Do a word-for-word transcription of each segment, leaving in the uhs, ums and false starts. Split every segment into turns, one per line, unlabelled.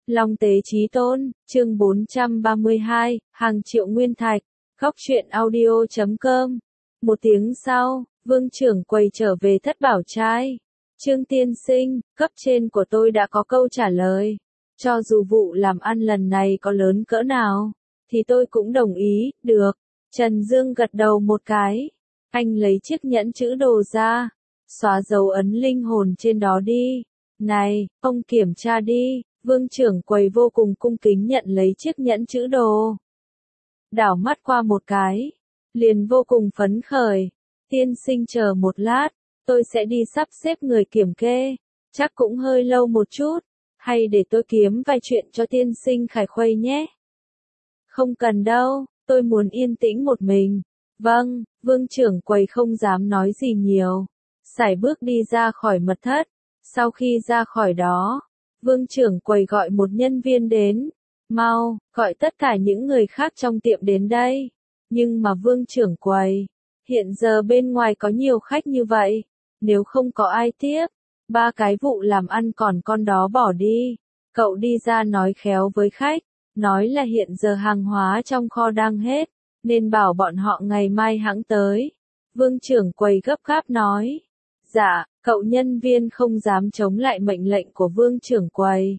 Long tế chí tôn, chương bốn trăm ba mươi hai, hàng triệu nguyên thạch, góc truyện audio chấm com. Một tiếng sau, Vương trưởng quầy trở về thất bảo trai. Trương tiên sinh, cấp trên của tôi đã có câu trả lời. Cho dù vụ làm ăn lần này có lớn cỡ nào, thì tôi cũng đồng ý, được. Trần Dương gật đầu một cái. Anh lấy chiếc nhẫn chữ đồ ra, xóa dấu ấn linh hồn trên đó đi. Này, ông kiểm tra đi. Vương trưởng quầy vô cùng cung kính nhận lấy chiếc nhẫn chữ đồ. Đảo mắt qua một cái, liền vô cùng phấn khởi. Tiên sinh chờ một lát, tôi sẽ đi sắp xếp người kiểm kê. Chắc cũng hơi lâu một chút, hay để tôi kiếm vài chuyện cho tiên sinh khải khuây nhé. Không cần đâu, tôi muốn yên tĩnh một mình. Vâng, vương trưởng quầy không dám nói gì nhiều. Sải bước đi ra khỏi mật thất. Sau khi ra khỏi đó, vương trưởng quầy gọi một nhân viên đến. Mau, gọi tất cả những người khác trong tiệm đến đây. Nhưng mà vương trưởng quầy, hiện giờ bên ngoài có nhiều khách như vậy. Nếu không có ai tiếp, ba cái vụ làm ăn còn con đó bỏ đi. Cậu đi ra nói khéo với khách, nói là hiện giờ hàng hóa trong kho đang hết, nên bảo bọn họ ngày mai hẵng tới. Vương trưởng quầy gấp gáp nói. Dạ, cậu nhân viên không dám chống lại mệnh lệnh của vương trưởng quầy.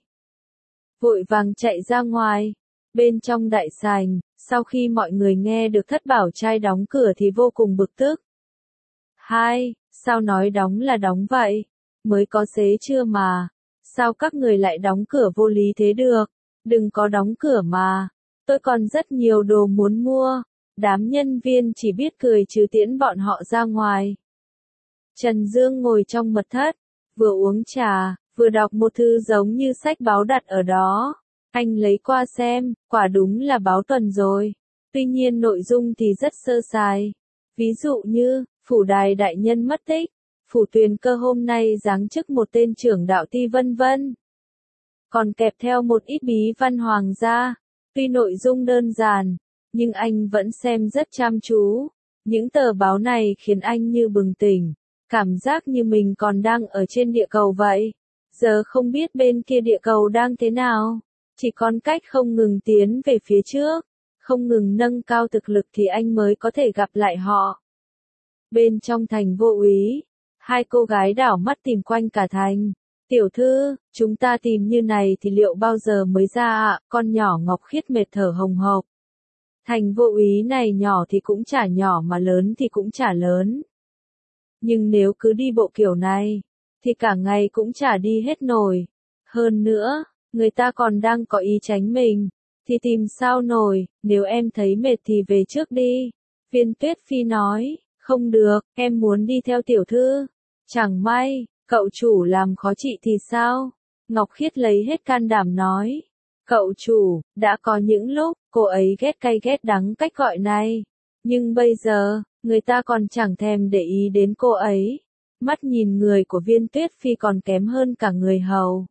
Vội vàng chạy ra ngoài. Bên trong đại sảnh, sau khi mọi người nghe được thất bảo trai đóng cửa thì vô cùng bực tức. Hai, sao nói đóng là đóng vậy? Mới có xế chưa mà. Sao các người lại đóng cửa vô lý thế được? Đừng có đóng cửa mà. Tôi còn rất nhiều đồ muốn mua. Đám nhân viên chỉ biết cười trừ tiễn bọn họ ra ngoài. Trần Dương ngồi trong mật thất, vừa uống trà, vừa đọc một thư giống như sách báo đặt ở đó. Anh lấy qua xem, quả đúng là báo tuần rồi. Tuy nhiên nội dung thì rất sơ sài. Ví dụ như, phủ đài đại nhân mất tích, phủ Tuyền Cơ hôm nay giáng chức một tên trưởng đạo ty vân vân. Còn kẹp theo một ít bí văn hoàng gia. Tuy nội dung đơn giản, nhưng anh vẫn xem rất chăm chú. Những tờ báo này khiến anh như bừng tỉnh. Cảm giác như mình còn đang ở trên địa cầu vậy. Giờ không biết bên kia địa cầu đang thế nào. Chỉ còn cách không ngừng tiến về phía trước. Không ngừng nâng cao thực lực thì anh mới có thể gặp lại họ. Bên trong thành Vô Úy, hai cô gái đảo mắt tìm quanh cả thành. Tiểu thư, chúng ta tìm như này thì liệu bao giờ mới ra ạ? À? Con nhỏ Ngọc Khiết mệt thở hồng hộc. Thành Vô Úy này nhỏ thì cũng chả nhỏ mà lớn thì cũng chả lớn. Nhưng nếu cứ đi bộ kiểu này, thì cả ngày cũng chả đi hết nổi. Hơn nữa, người ta còn đang có ý tránh mình, thì tìm sao nổi, nếu em thấy mệt thì về trước đi. Viên Tuyết Phi nói, không được, em muốn đi theo tiểu thư. Chẳng may, cậu chủ làm khó chị thì sao? Ngọc Khiết lấy hết can đảm nói. Cậu chủ, đã có những lúc, cô ấy ghét cay ghét đắng cách gọi này. Nhưng bây giờ, người ta còn chẳng thèm để ý đến cô ấy. Mắt nhìn người của Viên Tuyết Phi còn kém hơn cả người hầu.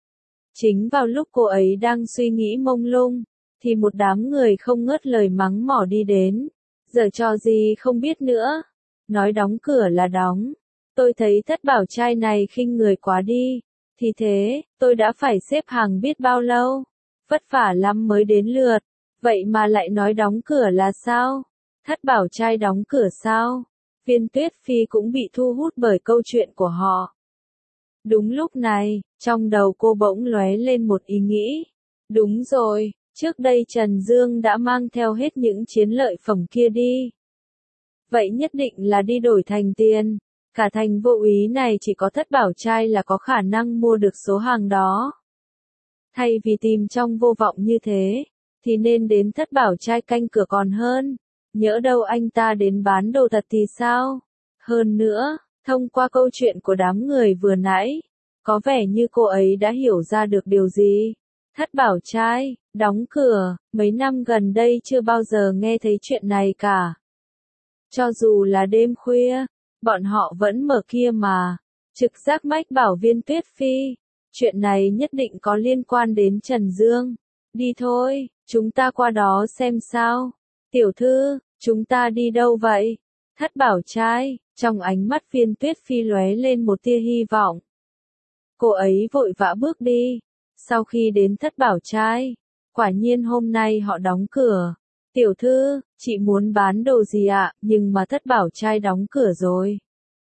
Chính vào lúc cô ấy đang suy nghĩ mông lung, thì một đám người không ngớt lời mắng mỏ đi đến. Giờ trò gì không biết nữa. Nói đóng cửa là đóng. Tôi thấy thất bảo trai này khinh người quá đi. Thì thế, tôi đã phải xếp hàng biết bao lâu. Vất vả lắm mới đến lượt. Vậy mà lại nói đóng cửa là sao? Thất bảo trai đóng cửa sao? Viên Tuyết Phi cũng bị thu hút bởi câu chuyện của họ. Đúng lúc này, trong đầu cô bỗng lóe lên một ý nghĩ. Đúng rồi, trước đây Trần Dương đã mang theo hết những chiến lợi phẩm kia đi. Vậy nhất định là đi đổi thành tiền. Cả thành Vô Úy này chỉ có thất bảo trai là có khả năng mua được số hàng đó. Thay vì tìm trong vô vọng như thế, thì nên đến thất bảo trai canh cửa còn hơn. Nhỡ đâu anh ta đến bán đồ thật thì sao? Hơn nữa, thông qua câu chuyện của đám người vừa nãy, có vẻ như cô ấy đã hiểu ra được điều gì. Thất bảo trai, đóng cửa, mấy năm gần đây chưa bao giờ nghe thấy chuyện này cả. Cho dù là đêm khuya, bọn họ vẫn mở kia mà. Trực giác mách bảo Viên Tuyết Phi, chuyện này nhất định có liên quan đến Trần Dương. Đi thôi, chúng ta qua đó xem sao. Tiểu thư, chúng ta đi đâu vậy? Thất bảo trai, trong ánh mắt Viên Tuyết Phi lóe lên một tia hy vọng. Cô ấy vội vã bước đi. Sau khi đến Thất Bảo Trai, quả nhiên hôm nay họ đóng cửa. Tiểu thư, chị muốn bán đồ gì ạ, nhưng mà Thất Bảo Trai đóng cửa rồi.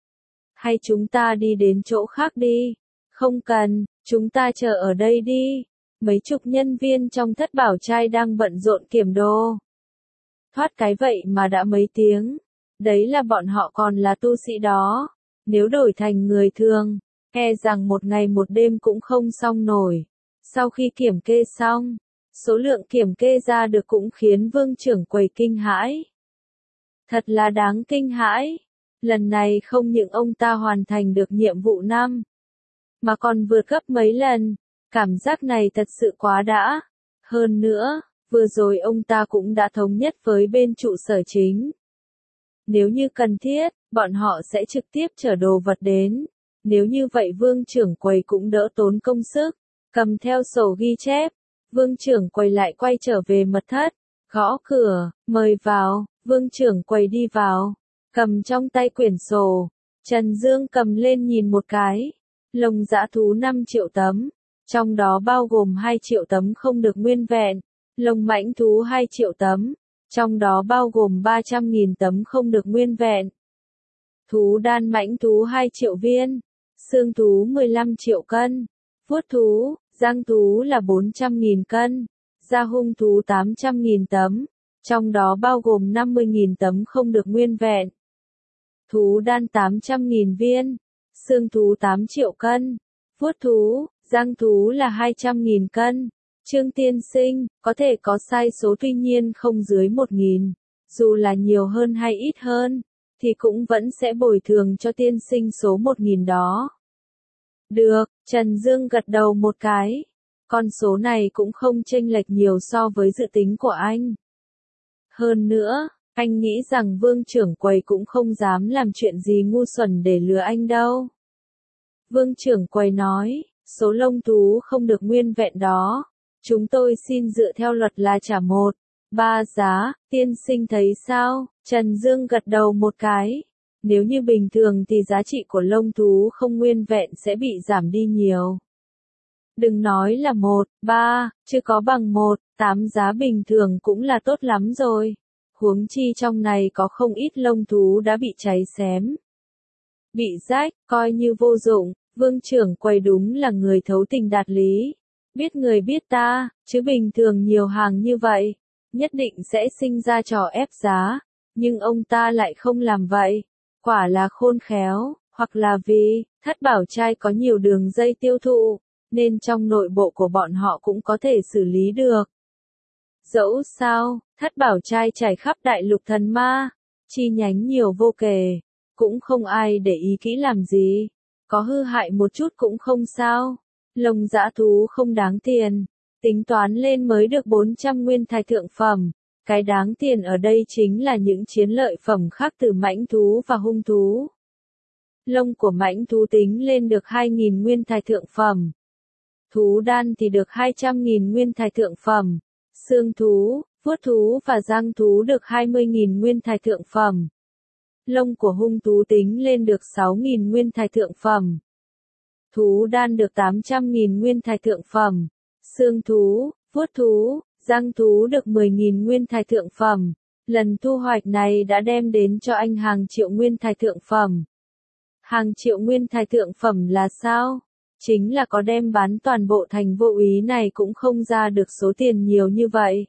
Hay chúng ta đi đến chỗ khác đi? Không cần, chúng ta chờ ở đây đi. Mấy chục nhân viên trong Thất Bảo Trai đang bận rộn kiểm đồ. Thoát cái vậy mà đã mấy tiếng. Đấy là bọn họ còn là tu sĩ đó. Nếu đổi thành người thường, e rằng một ngày một đêm cũng không xong nổi. Sau khi kiểm kê xong, số lượng kiểm kê ra được cũng khiến vương trưởng quầy kinh hãi. Thật là đáng kinh hãi. Lần này không những ông ta hoàn thành được nhiệm vụ năm, mà còn vượt gấp mấy lần. Cảm giác này thật sự quá đã. Hơn nữa, vừa rồi ông ta cũng đã thống nhất với bên trụ sở chính. Nếu như cần thiết, bọn họ sẽ trực tiếp chở đồ vật đến. Nếu như vậy vương trưởng quầy cũng đỡ tốn công sức. Cầm theo sổ ghi chép, vương trưởng quầy lại quay trở về mật thất. Gõ cửa, mời vào, vương trưởng quầy đi vào. Cầm trong tay quyển sổ. Trần Dương cầm lên nhìn một cái. Lông dã thú năm triệu tấm. Trong đó bao gồm hai triệu tấm không được nguyên vẹn. Lông mãnh thú hai triệu tấm. Trong đó bao gồm ba trăm nghìn tấm không được nguyên vẹn. Thú đan mãnh thú hai triệu viên. Xương thú mười lăm triệu cân. Vuốt thú, răng thú là bốn trăm nghìn cân. Da hung thú tám trăm nghìn tấm. Trong đó bao gồm năm mươi nghìn tấm không được nguyên vẹn. Thú đan tám trăm nghìn viên. Xương thú tám triệu cân. Vuốt thú, răng thú là hai trăm nghìn cân. Trương tiên sinh, có thể có sai số tuy nhiên không dưới một nghìn. Dù là nhiều hơn hay ít hơn, thì cũng vẫn sẽ bồi thường cho tiên sinh số một nghìn đó. Được, Trần Dương gật đầu một cái. Con số này cũng không chênh lệch nhiều so với dự tính của anh. Hơn nữa, anh nghĩ rằng vương trưởng quầy cũng không dám làm chuyện gì ngu xuẩn để lừa anh đâu. Vương trưởng quầy nói, số lông thú không được nguyên vẹn đó. Chúng tôi xin dựa theo luật là trả một, ba giá, tiên sinh thấy sao? Trần Dương gật đầu một cái. Nếu như bình thường thì giá trị của lông thú không nguyên vẹn sẽ bị giảm đi nhiều. Đừng nói là một, ba, chứ có bằng một, tám giá bình thường cũng là tốt lắm rồi. Huống chi trong này có không ít lông thú đã bị cháy xém. Bị rách, coi như vô dụng, vương trưởng quầy đúng là người thấu tình đạt lý. Biết người biết ta, chứ bình thường nhiều hàng như vậy, nhất định sẽ sinh ra trò ép giá. Nhưng ông ta lại không làm vậy. Quả là khôn khéo, hoặc là vì, Thất Bảo Trai có nhiều đường dây tiêu thụ, nên trong nội bộ của bọn họ cũng có thể xử lý được. Dẫu sao, Thất Bảo Trai trải khắp đại lục thần ma, chi nhánh nhiều vô kể, cũng không ai để ý kỹ làm gì, có hư hại một chút cũng không sao. Lông dã thú không đáng tiền, tính toán lên mới được bốn trăm nguyên thạch thượng phẩm. Cái đáng tiền ở đây chính là những chiến lợi phẩm khác từ mãnh thú và hung thú. Lông của mãnh thú tính lên được hai nghìn nguyên thạch thượng phẩm. Thú đan thì được hai trăm nghìn nguyên thạch thượng phẩm. Xương thú, vuốt thú và răng thú được hai mươi nghìn nguyên thạch thượng phẩm. Lông của hung thú tính lên được sáu nghìn nguyên thạch thượng phẩm. Thú đan được tám trăm nghìn nguyên thạch thượng phẩm. Xương thú, vuốt thú, răng thú được mười nghìn nguyên thạch thượng phẩm. Lần thu hoạch này đã đem đến cho anh hàng triệu nguyên thạch thượng phẩm. Hàng triệu nguyên thạch thượng phẩm là sao? Chính là có đem bán toàn bộ thành vô úy này cũng không ra được số tiền nhiều như vậy.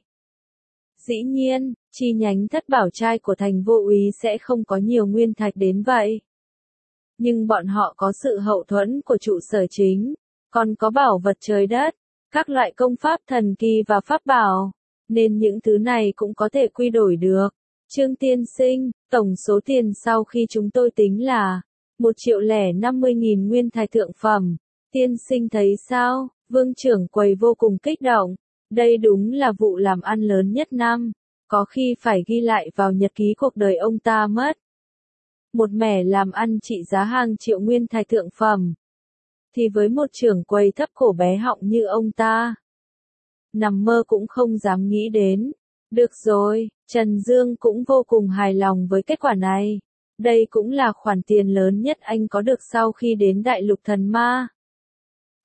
Dĩ nhiên, chi nhánh Thất Bảo Trai của thành vô úy sẽ không có nhiều nguyên thạch đến vậy. Nhưng bọn họ có sự hậu thuẫn của trụ sở chính, còn có bảo vật trời đất, các loại công pháp thần kỳ và pháp bảo, nên những thứ này cũng có thể quy đổi được. Trương tiên sinh, tổng số tiền sau khi chúng tôi tính là một triệu lẻ năm mươi nghìn nguyên thạch thượng phẩm. Tiên sinh thấy sao? Vương trưởng quầy vô cùng kích động. Đây đúng là vụ làm ăn lớn nhất năm, có khi phải ghi lại vào nhật ký cuộc đời ông ta mất. Một mẻ làm ăn trị giá hàng triệu nguyên thạch thượng phẩm, thì với một trưởng quầy thấp cổ bé họng như ông ta, nằm mơ cũng không dám nghĩ đến. Được rồi, Trần Dương cũng vô cùng hài lòng với kết quả này. Đây cũng là khoản tiền lớn nhất anh có được sau khi đến đại lục thần ma.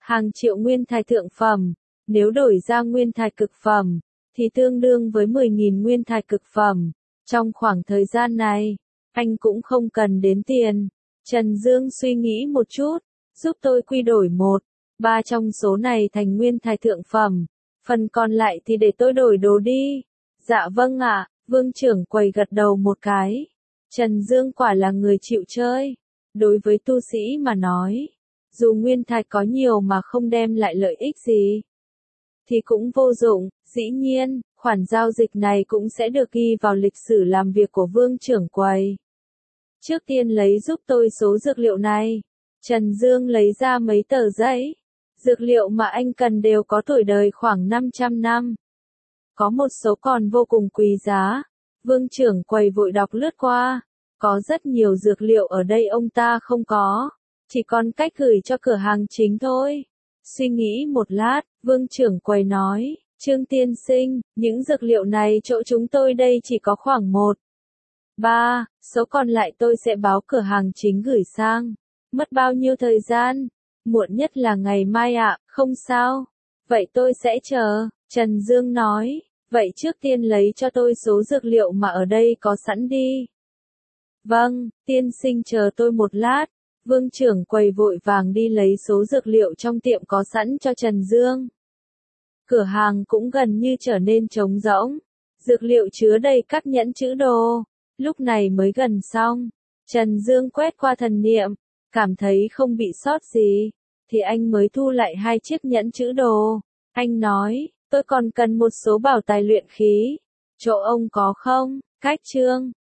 hàng triệu nguyên thạch thượng phẩm, nếu đổi ra nguyên thạch cực phẩm, thì tương đương với mười nghìn nguyên thạch cực phẩm. Trong khoảng thời gian này, anh cũng không cần đến tiền. Trần Dương suy nghĩ một chút, giúp tôi quy đổi một, ba trong số này thành nguyên thạch thượng phẩm, phần còn lại thì để tôi đổi đồ đi. Dạ vâng ạ, Vương trưởng quầy gật đầu một cái. Trần Dương quả là người chịu chơi. Đối với tu sĩ mà nói, dù nguyên thạch có nhiều mà không đem lại lợi ích gì, thì cũng vô dụng. Dĩ nhiên, khoản giao dịch này cũng sẽ được ghi vào lịch sử làm việc của Vương trưởng quầy. Trước tiên lấy giúp tôi số dược liệu này. Trần Dương lấy ra mấy tờ giấy. Dược liệu mà anh cần đều có tuổi đời khoảng năm trăm năm. Có một số còn vô cùng quý giá. Vương trưởng quầy vội đọc lướt qua. Có rất nhiều dược liệu ở đây ông ta không có. Chỉ còn cách gửi cho cửa hàng chính thôi. Suy nghĩ một lát, Vương trưởng quầy nói, Trương tiên sinh, những dược liệu này chỗ chúng tôi đây chỉ có khoảng một, ba, số còn lại tôi sẽ báo cửa hàng chính gửi sang. Mất bao nhiêu thời gian? Muộn nhất là ngày mai ạ, không sao. Vậy tôi sẽ chờ, Trần Dương nói, vậy trước tiên lấy cho tôi số dược liệu mà ở đây có sẵn đi. Vâng, tiên sinh chờ tôi một lát. Vương trưởng quầy vội vàng đi lấy số dược liệu trong tiệm có sẵn cho Trần Dương. Cửa hàng cũng gần như trở nên trống rỗng. Dược liệu chứa đầy các nhẫn chữ đồ. Lúc này mới gần xong. Trần Dương quét qua thần niệm. Cảm thấy không bị sót gì. Thì anh mới thu lại hai chiếc nhẫn chữ đồ. Anh nói, tôi còn cần một số bảo tài luyện khí. Chỗ ông có không? Cách Trương,